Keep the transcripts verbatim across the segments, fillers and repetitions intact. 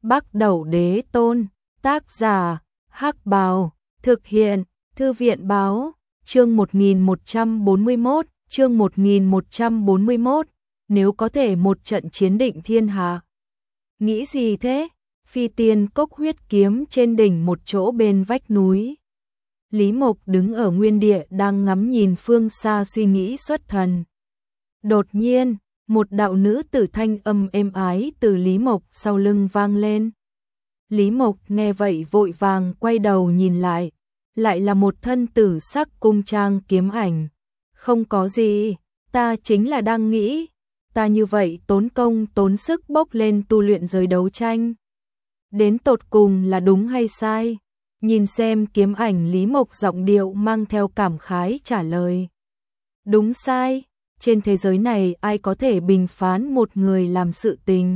Bắc Đẩu Đế Tôn, tác giả, Hắc Bào, thực hiện, Thư viện báo, chương một nghìn một trăm bốn mươi mốt, chương một nghìn một trăm bốn mươi mốt, nếu có thể một trận chiến định thiên hạ. Nghĩ gì thế? Phi tiên cốc huyết kiếm trên đỉnh một chỗ bên vách núi. Lý Mộc đứng ở nguyên địa đang ngắm nhìn phương xa suy nghĩ xuất thần. Đột nhiên, một đạo nữ tử thanh âm êm ái từ Lý Mộc sau lưng vang lên. Lý Mộc nghe vậy vội vàng quay đầu nhìn lại, lại là một thân tử sắc cung trang kiếm ảnh. Không có gì, ta chính là đang nghĩ, ta như vậy tốn công tốn sức bốc lên tu luyện giới đấu tranh. Đến tột cùng là đúng hay sai? Nhìn xem kiếm ảnh, Lý Mộc giọng điệu mang theo cảm khái trả lời. Đúng sai, trên thế giới này ai có thể bình phán một người làm sự tình?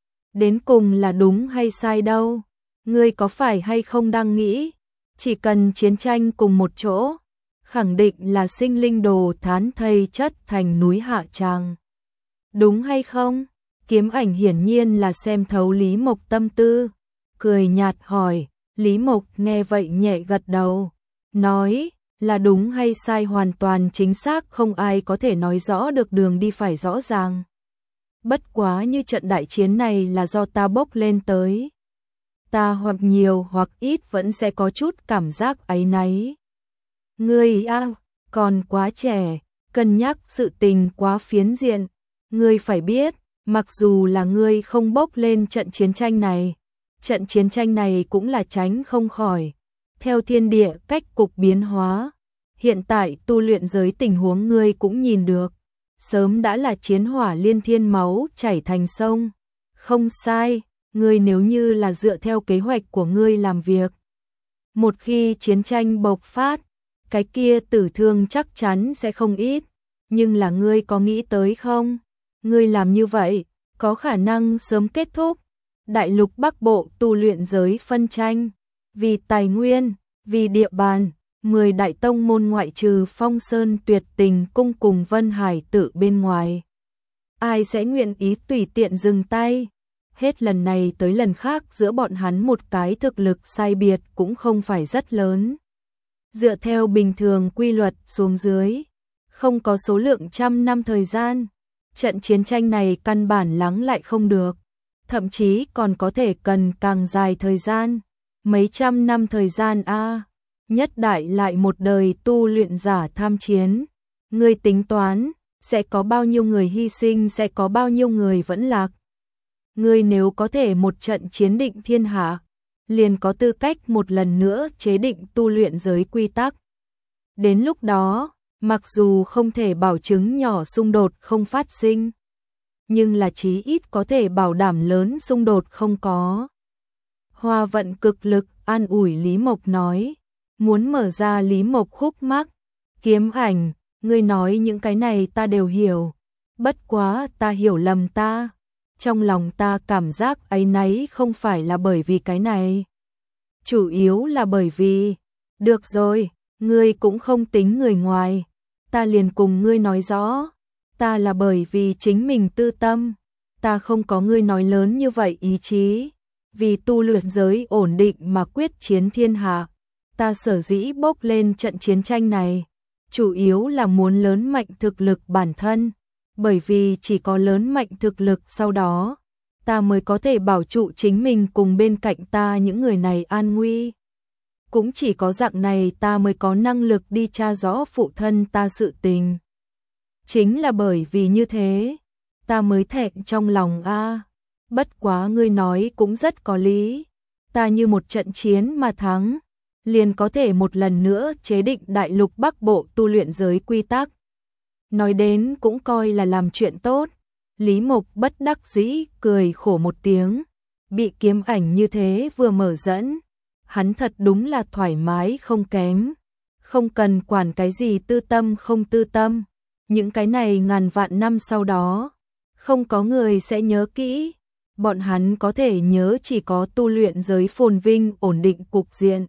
Đến cùng là đúng hay sai đâu? Ngươi có phải hay không đang nghĩ, chỉ cần chiến tranh cùng một chỗ, khẳng định là sinh linh đồ thán thây chất thành núi hạ tràng. Đúng hay không? Kiếm ảnh hiển nhiên là xem thấu Lý Mộc tâm tư, cười nhạt hỏi. Lý Mộc nghe vậy nhẹ gật đầu, nói là đúng hay sai hoàn toàn chính xác không ai có thể nói rõ được, đường đi phải rõ ràng. Bất quá như trận đại chiến này là do ta bốc lên tới. Ta hoặc nhiều hoặc ít vẫn sẽ có chút cảm giác áy náy. Ngươi à, còn quá trẻ, cân nhắc sự tình quá phiến diện. Ngươi phải biết, mặc dù là ngươi không bốc lên trận chiến tranh này, trận chiến tranh này cũng là tránh không khỏi. Theo thiên địa cách cục biến hóa, hiện tại tu luyện giới tình huống ngươi cũng nhìn được, sớm đã là chiến hỏa liên thiên, máu chảy thành sông. Không sai, ngươi nếu như là dựa theo kế hoạch của ngươi làm việc, một khi chiến tranh bộc phát, cái kia tử thương chắc chắn sẽ không ít. Nhưng là ngươi có nghĩ tới không? Ngươi làm như vậy, có khả năng sớm kết thúc Đại lục Bắc Bộ tu luyện giới phân tranh. Vì tài nguyên, vì địa bàn, mười đại tông môn ngoại trừ Phong Sơn Tuyệt Tình Cung cùng Vân Hải Tự bên ngoài, ai sẽ nguyện ý tùy tiện dừng tay? Hết lần này tới lần khác giữa bọn hắn một cái thực lực sai biệt cũng không phải rất lớn. Dựa theo bình thường quy luật xuống dưới, không có số lượng trăm năm thời gian, trận chiến tranh này căn bản lắng lại không được. Thậm chí còn có thể cần càng dài thời gian, mấy trăm năm thời gian a. À, nhất đại lại một đời tu luyện giả tham chiến, ngươi tính toán sẽ có bao nhiêu người hy sinh, sẽ có bao nhiêu người vẫn lạc. Ngươi nếu có thể một trận chiến định thiên hạ, liền có tư cách một lần nữa chế định tu luyện giới quy tắc. Đến lúc đó, mặc dù không thể bảo chứng nhỏ xung đột không phát sinh, nhưng là chí ít có thể bảo đảm lớn xung đột không có. Hoa Vận cực lực an ủi Lý Mộc nói, muốn mở ra Lý Mộc khúc mắc. Kiếm ảnh, ngươi nói những cái này ta đều hiểu, bất quá ta hiểu lầm ta. Trong lòng ta cảm giác áy náy không phải là bởi vì cái này, chủ yếu là bởi vì, được rồi, ngươi cũng không tính người ngoài, ta liền cùng ngươi nói rõ. Ta là bởi vì chính mình tư tâm, ta không có ngươi nói lớn như vậy ý chí, vì tu luyện giới ổn định mà quyết chiến thiên hạ. Ta sở dĩ bốc lên trận chiến tranh này, chủ yếu là muốn lớn mạnh thực lực bản thân, bởi vì chỉ có lớn mạnh thực lực sau đó, ta mới có thể bảo trụ chính mình cùng bên cạnh ta những người này an nguy. Cũng chỉ có dạng này ta mới có năng lực đi tra rõ phụ thân ta sự tình. Chính là bởi vì như thế, ta mới thẹn trong lòng a. À. Bất quá ngươi nói cũng rất có lý, ta như một trận chiến mà thắng, liền có thể một lần nữa chế định Đại lục Bắc Bộ tu luyện giới quy tắc. Nói đến cũng coi là làm chuyện tốt. Lý Mộc bất đắc dĩ cười khổ một tiếng, bị kiếm ảnh như thế vừa mở dẫn, hắn thật đúng là thoải mái không kém, không cần quản cái gì tư tâm không tư tâm. Những cái này ngàn vạn năm sau đó, không có người sẽ nhớ kỹ, bọn hắn có thể nhớ chỉ có tu luyện giới phồn vinh ổn định cục diện.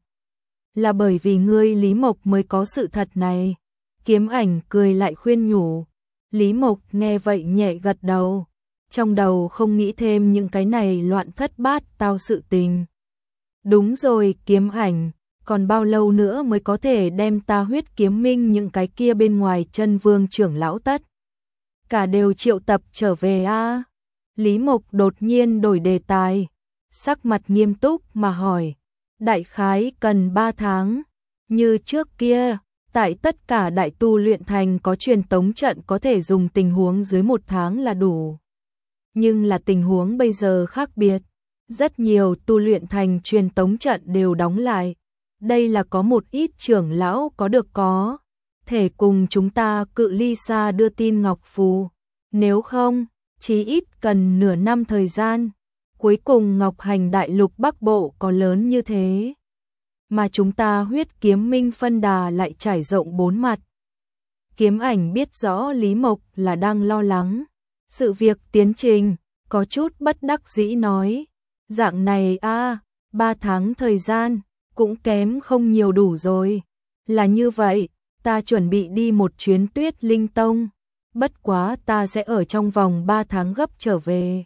Là bởi vì ngươi Lý Mộc mới có sự thật này. Kiếm ảnh cười lại khuyên nhủ. Lý Mộc nghe vậy nhẹ gật đầu, trong đầu không nghĩ thêm những cái này loạn thất bát tao sự tình. Đúng rồi, Kiếm Ảnh, còn bao lâu nữa mới có thể đem ta Huyết Kiếm Minh những cái kia bên ngoài Chân Vương trưởng lão tất cả đều triệu tập trở về a? À? Lý Mộc đột nhiên đổi đề tài, sắc mặt nghiêm túc mà hỏi, đại khái cần ba tháng, như trước kia, tại tất cả đại tu luyện thành có truyền tống trận có thể dùng tình huống dưới một tháng là đủ. Nhưng là tình huống bây giờ khác biệt, rất nhiều tu luyện thành truyền tống trận đều đóng lại. Đây là có một ít trưởng lão có được có thể cùng chúng ta cự ly xa đưa tin ngọc phù, nếu không, chí ít cần nửa năm thời gian. Cuối cùng Ngọc Hành đại lục Bắc Bộ có lớn như thế, mà chúng ta Huyết Kiếm Minh phân đà lại trải rộng bốn mặt. Kiếm Ảnh biết rõ Lý Mộc là đang lo lắng sự việc tiến trình, có chút bất đắc dĩ nói, dạng này a, ba tháng thời gian, cũng kém không nhiều đủ rồi. Là như vậy, ta chuẩn bị đi một chuyến Tuyết Linh Tông, bất quá ta sẽ ở trong vòng ba tháng gấp trở về.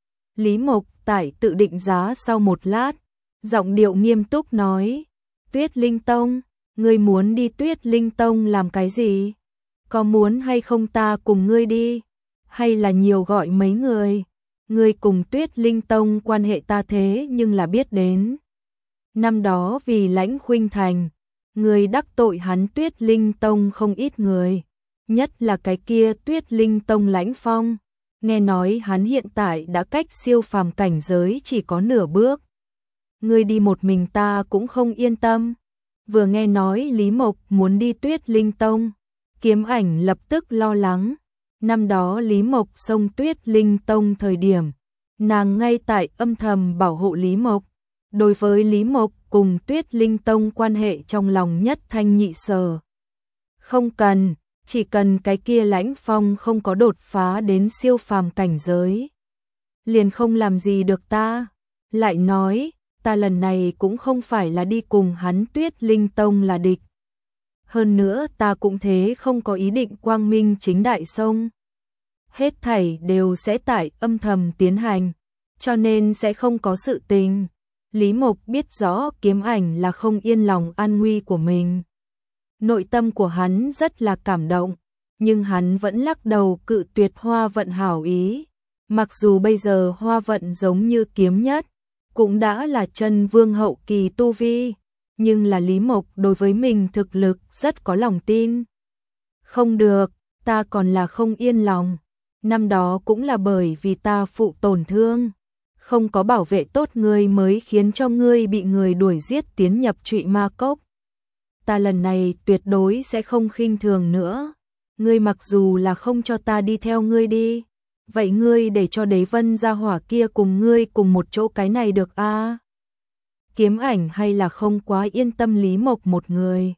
Lý Mộc tại tự định giá sau một lát, giọng điệu nghiêm túc nói, Tuyết Linh Tông, ngươi muốn đi Tuyết Linh Tông làm cái gì? Có muốn hay không ta cùng ngươi đi? Hay là nhiều gọi mấy người? Ngươi cùng Tuyết Linh Tông quan hệ ta thế nhưng là biết đến. Năm đó vì Lãnh Khuynh Thành, người đắc tội hắn Tuyết Linh Tông không ít người, nhất là cái kia Tuyết Linh Tông Lãnh Phong, nghe nói hắn hiện tại đã cách siêu phàm cảnh giới chỉ có nửa bước. Ngươi đi một mình ta cũng không yên tâm. Vừa nghe nói Lý Mộc muốn đi Tuyết Linh Tông, Kiếm Ảnh lập tức lo lắng. Năm đó Lý Mộc xông Tuyết Linh Tông thời điểm, nàng ngay tại âm thầm bảo hộ Lý Mộc. Đối với Lý Mộc cùng Tuyết Linh Tông quan hệ trong lòng nhất thanh nhị sở. Không cần, chỉ cần cái kia Lãnh Phong không có đột phá đến siêu phàm cảnh giới, liền không làm gì được ta. Lại nói, ta lần này cũng không phải là đi cùng hắn Tuyết Linh Tông là địch. Hơn nữa ta cũng thế không có ý định quang minh chính đại xông. Hết thảy đều sẽ tại âm thầm tiến hành, cho nên sẽ không có sự tình. Lý Mộc biết rõ Kiếm Ảnh là không yên lòng an nguy của mình. Nội tâm của hắn rất là cảm động, nhưng hắn vẫn lắc đầu cự tuyệt Hoa Vận hảo ý. Mặc dù bây giờ Hoa Vận giống như Kiếm Nhất, cũng đã là chân vương hậu kỳ tu vi, nhưng là Lý Mộc đối với mình thực lực rất có lòng tin. Không được, ta còn là không yên lòng. Năm đó cũng là bởi vì ta phụ tổn thương, không có bảo vệ tốt ngươi mới khiến cho ngươi bị người đuổi giết tiến nhập Trụy Ma Cốc. Ta lần này tuyệt đối sẽ không khinh thường nữa. Ngươi mặc dù là không cho ta đi theo ngươi đi, vậy ngươi để cho Đế Vân gia hỏa kia cùng ngươi cùng một chỗ cái này được a? À? Kiếm Ảnh hay là không quá yên tâm Lý Mộc một người.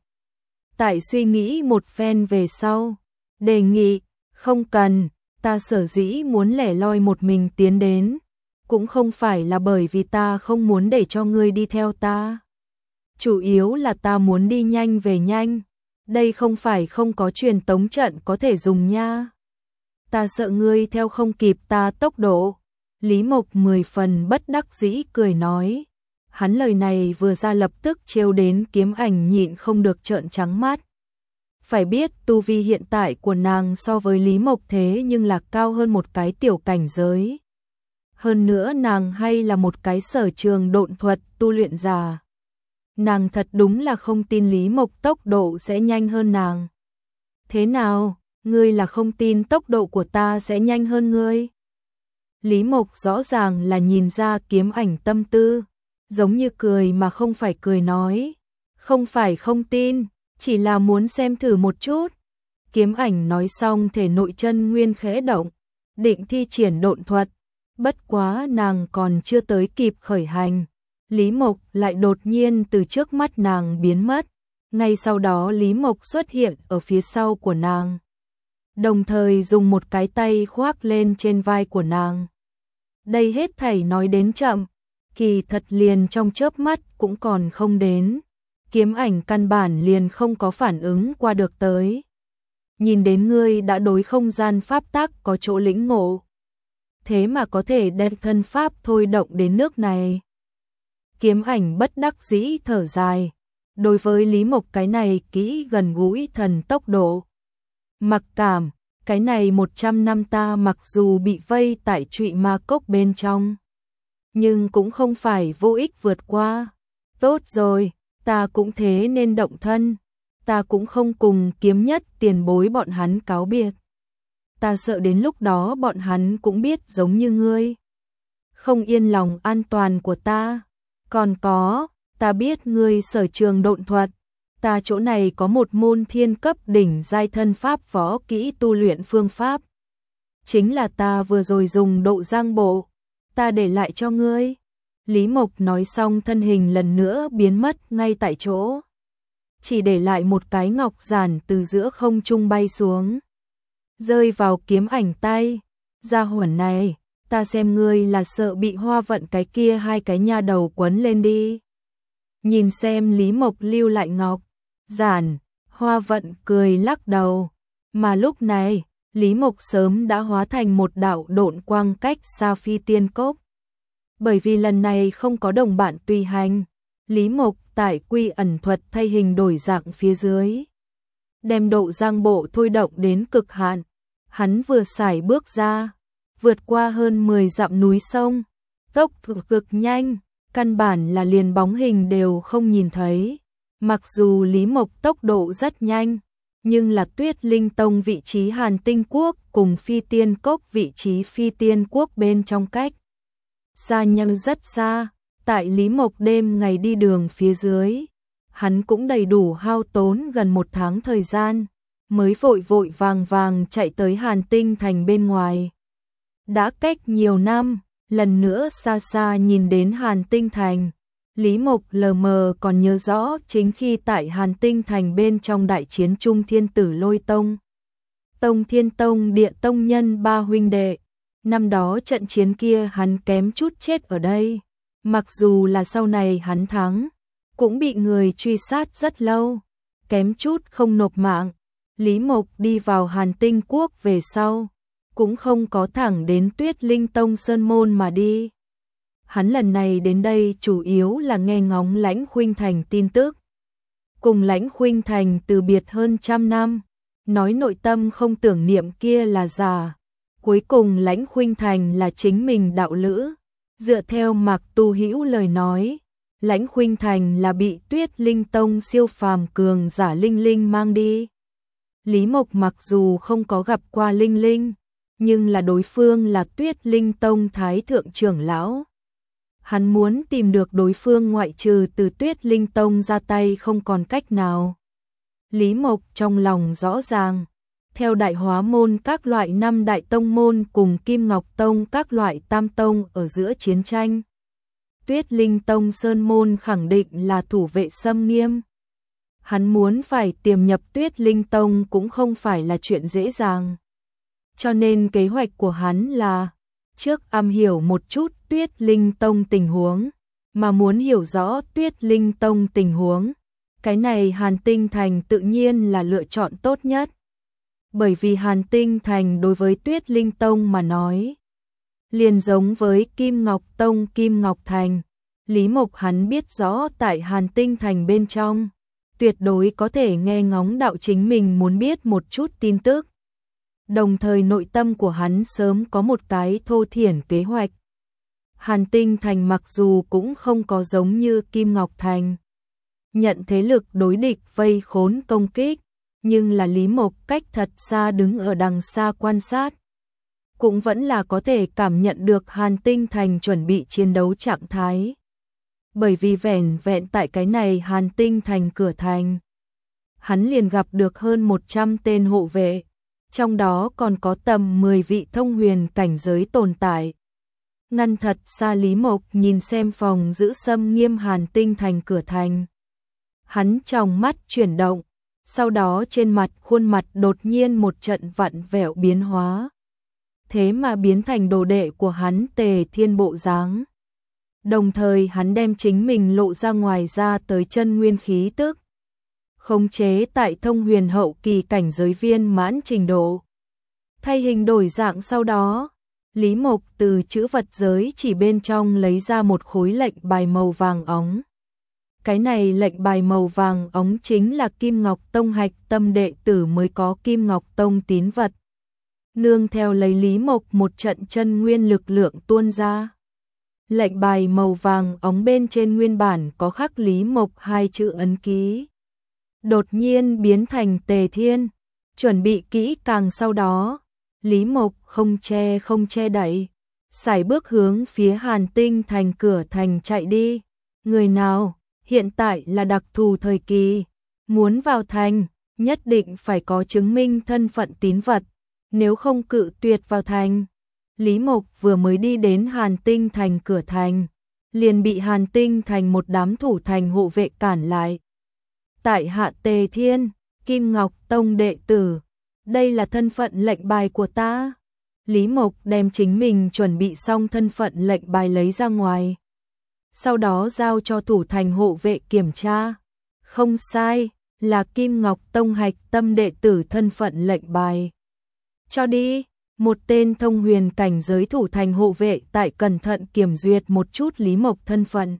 Tại suy nghĩ một phen về sau, đề nghị, không cần, ta sở dĩ muốn lẻ loi một mình tiến đến, cũng không phải là bởi vì ta không muốn để cho ngươi đi theo ta. Chủ yếu là ta muốn đi nhanh về nhanh, đây không phải không có truyền tống trận có thể dùng nha. Ta sợ ngươi theo không kịp ta tốc độ. Lý Mộc mười phần bất đắc dĩ cười nói. Hắn lời này vừa ra lập tức trêu đến Kiếm Ảnh nhịn không được trợn trắng mắt. Phải biết tu vi hiện tại của nàng so với Lý Mộc thế nhưng là cao hơn một cái tiểu cảnh giới. Hơn nữa nàng hay là một cái sở trường độn thuật tu luyện giả. Nàng thật đúng là không tin Lý Mộc tốc độ sẽ nhanh hơn nàng. Thế nào, ngươi là không tin tốc độ của ta sẽ nhanh hơn ngươi? Lý Mộc rõ ràng là nhìn ra Kiếm Ảnh tâm tư, giống như cười mà không phải cười nói. Không phải không tin, chỉ là muốn xem thử một chút. Kiếm Ảnh nói xong thể nội chân nguyên khẽ động, định thi triển độn thuật. Bất quá nàng còn chưa tới kịp khởi hành, Lý Mộc lại đột nhiên từ trước mắt nàng biến mất. Ngay sau đó Lý Mộc xuất hiện ở phía sau của nàng, đồng thời dùng một cái tay khoác lên trên vai của nàng. Đây hết thảy nói đến chậm, kỳ thật liền trong chớp mắt cũng còn không đến. Kiếm Ảnh căn bản liền không có phản ứng qua được tới. Nhìn đến ngươi đã đối không gian pháp tắc có chỗ lĩnh ngộ. thế mà có thể đem thân pháp thôi động đến nước này. Kiếm Ảnh bất đắc dĩ thở dài, đối với Lý Mộc cái này kỹ gần gũi thần tốc độ. Mặc cảm, cái này một trăm năm ta mặc dù bị vây tại trụy ma cốc bên trong, nhưng cũng không phải vô ích vượt qua. Tốt rồi, ta cũng thế nên động thân, ta cũng không cùng Kiếm Nhất tiền bối bọn hắn cáo biệt. Ta sợ đến lúc đó bọn hắn cũng biết giống như ngươi, không yên lòng an toàn của ta. Còn có, ta biết ngươi sở trường độn thuật, ta chỗ này có một môn thiên cấp đỉnh giai thân pháp võ kỹ tu luyện phương pháp. Chính là ta vừa rồi dùng độ giang bộ, ta để lại cho ngươi. Lý Mộc nói xong thân hình lần nữa biến mất ngay tại chỗ, chỉ để lại một cái ngọc giản từ giữa không trung bay xuống, rơi vào Kiếm Ảnh tay. Gia hỏa này, ta xem ngươi là sợ bị Hoa Vận cái kia hai cái nha đầu quấn lên đi. Nhìn xem Lý Mộc lưu lại ngọc giản, Hoa Vận cười lắc đầu, mà lúc này, Lý Mộc sớm đã hóa thành một đạo độn quang cách xa Phi Tiên Cốc. Bởi vì lần này không có đồng bạn tùy hành, Lý Mộc tại quy ẩn thuật thay hình đổi dạng phía dưới, đem độ giang bộ thôi động đến cực hạn. Hắn vừa sải bước ra, vượt qua hơn mười dặm núi sông, tốc độ cực nhanh, căn bản là liền bóng hình đều không nhìn thấy. Mặc dù Lý Mộc tốc độ rất nhanh, nhưng là Tuyết Linh Tông vị trí Hàn Tinh Quốc cùng Phi Tiên Cốc vị trí Phi Tiên Quốc bên trong cách xa nhau rất xa. Tại Lý Mộc đêm ngày đi đường phía dưới, hắn cũng đầy đủ hao tốn gần một tháng thời gian, mới vội vội vàng vàng chạy tới Hàn Tinh Thành bên ngoài. Đã cách nhiều năm, lần nữa xa xa nhìn đến Hàn Tinh Thành, Lý Mộc lờ mờ còn nhớ rõ chính khi tại Hàn Tinh Thành bên trong đại chiến Trung Thiên Tử Lôi Tông, Tông Thiên Tông Địa Tông nhân ba huynh đệ. Năm đó trận chiến kia hắn kém chút chết ở đây, mặc dù là sau này hắn thắng, cũng bị người truy sát rất lâu, kém chút không nộp mạng. Lý Mộc đi vào Hàn Tinh Quốc về sau, cũng không có thẳng đến Tuyết Linh Tông Sơn Môn mà đi. Hắn lần này đến đây chủ yếu là nghe ngóng Lãnh Khuynh Thành tin tức. Cùng Lãnh Khuynh Thành từ biệt hơn trăm năm, nói nội tâm không tưởng niệm kia là giả. Cuối cùng Lãnh Khuynh Thành là chính mình đạo lữ. Dựa theo Mạc Tu Hữu lời nói, Lãnh Khuynh Thành là bị Tuyết Linh Tông siêu phàm cường giả Linh Linh mang đi. Lý Mộc mặc dù không có gặp qua Linh Linh, nhưng là đối phương là Tuyết Linh Tông Thái Thượng trưởng lão. Hắn muốn tìm được đối phương ngoại trừ từ Tuyết Linh Tông ra tay không còn cách nào. Lý Mộc trong lòng rõ ràng, theo Đại Hóa Môn các loại năm đại tông môn cùng Kim Ngọc Tông các loại tam tông ở giữa chiến tranh, Tuyết Linh Tông Sơn Môn khẳng định là thủ vệ xâm nghiêm. Hắn muốn phải tiềm nhập Tuyết Linh Tông cũng không phải là chuyện dễ dàng. Cho nên kế hoạch của hắn là trước am hiểu một chút Tuyết Linh Tông tình huống, mà muốn hiểu rõ Tuyết Linh Tông tình huống, cái này Hàn Tinh Thành tự nhiên là lựa chọn tốt nhất. Bởi vì Hàn Tinh Thành đối với Tuyết Linh Tông mà nói, liền giống với Kim Ngọc Tông Kim Ngọc Thành. Lý Mộc hắn biết rõ tại Hàn Tinh Thành bên trong, tuyệt đối có thể nghe ngóng đạo chính mình muốn biết một chút tin tức. Đồng thời nội tâm của hắn sớm có một cái thô thiển kế hoạch. Hàn Tinh Thành mặc dù cũng không có giống như Kim Ngọc Thành, nhận thế lực đối địch vây khốn công kích, nhưng là Lý Mộc cách thật xa đứng ở đằng xa quan sát, cũng vẫn là có thể cảm nhận được Hàn Tinh Thành chuẩn bị chiến đấu trạng thái. Bởi vì vẻn vẹn tại cái này Hàn Tinh Thành cửa thành, hắn liền gặp được hơn một trăm tên hộ vệ, trong đó còn có tầm mười vị thông huyền cảnh giới tồn tại. Ngăn thật xa Lý Mộc nhìn xem phòng giữ xâm nghiêm Hàn Tinh Thành cửa thành. Hắn trong mắt chuyển động, sau đó trên mặt khuôn mặt đột nhiên một trận vặn vẹo biến hóa. Thế mà biến thành đồ đệ của hắn Tề Thiên bộ dáng. Đồng thời hắn đem chính mình lộ ra ngoài ra tới chân nguyên khí tức, khống chế tại thông huyền hậu kỳ cảnh giới viên mãn trình độ. Thay hình đổi dạng sau đó, Lý Mộc từ chữ vật giới chỉ bên trong lấy ra một khối lệnh bài màu vàng óng. Cái này lệnh bài màu vàng óng chính là Kim Ngọc Tông hạch tâm đệ tử mới có Kim Ngọc Tông tín vật. Nương theo lấy Lý Mộc một trận chân nguyên lực lượng tuôn ra. Lệnh bài màu vàng óng bên trên nguyên bản có khắc Lý Mộc hai chữ ấn ký. Đột nhiên biến thành Tề Thiên, chuẩn bị kỹ càng sau đó. Lý Mộc không che không che đậy, sải bước hướng phía Hàn Tinh thành cửa thành chạy đi. Người nào, hiện tại là đặc thù thời kỳ, muốn vào thành, nhất định phải có chứng minh thân phận tín vật, nếu không cự tuyệt vào thành. Lý Mộc vừa mới đi đến Hàn Tinh thành cửa thành, liền bị Hàn Tinh thành một đám thủ thành hộ vệ cản lại. Tại hạ Tề Thiên, Kim Ngọc Tông đệ tử, đây là thân phận lệnh bài của ta. Lý Mộc đem chính mình chuẩn bị xong thân phận lệnh bài lấy ra ngoài. Sau đó giao cho thủ thành hộ vệ kiểm tra. Không sai, là Kim Ngọc Tông hạch tâm đệ tử thân phận lệnh bài. Cho đi, một tên thông huyền cảnh giới thủ thành hộ vệ tại cẩn thận kiểm duyệt một chút Lý Mộc thân phận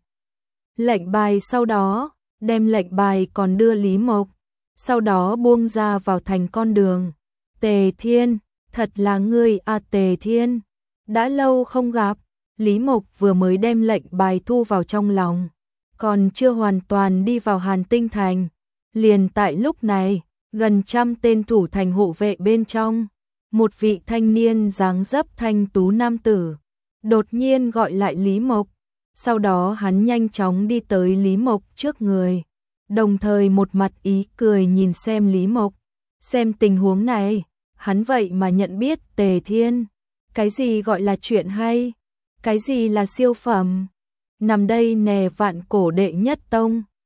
lệnh bài, sau đó đem lệnh bài còn đưa Lý Mộc, sau đó buông ra vào thành con đường. Tề Thiên, thật là ngươi à Tề Thiên, đã lâu không gặp. Lý Mộc vừa mới đem lệnh bài thu vào trong lòng, còn chưa hoàn toàn đi vào Hàn Tinh thành. Liền tại lúc này, gần trăm tên thủ thành hộ vệ bên trong, một vị thanh niên dáng dấp thanh tú nam tử, đột nhiên gọi lại Lý Mộc. Sau đó hắn nhanh chóng đi tới Lý Mộc trước người, đồng thời một mặt ý cười nhìn xem Lý Mộc. Xem tình huống này, hắn vậy mà nhận biết Tề Thiên. Cái gì gọi là chuyện hay? Cái gì là siêu phẩm? Nằm đây nè vạn cổ đệ nhất tông,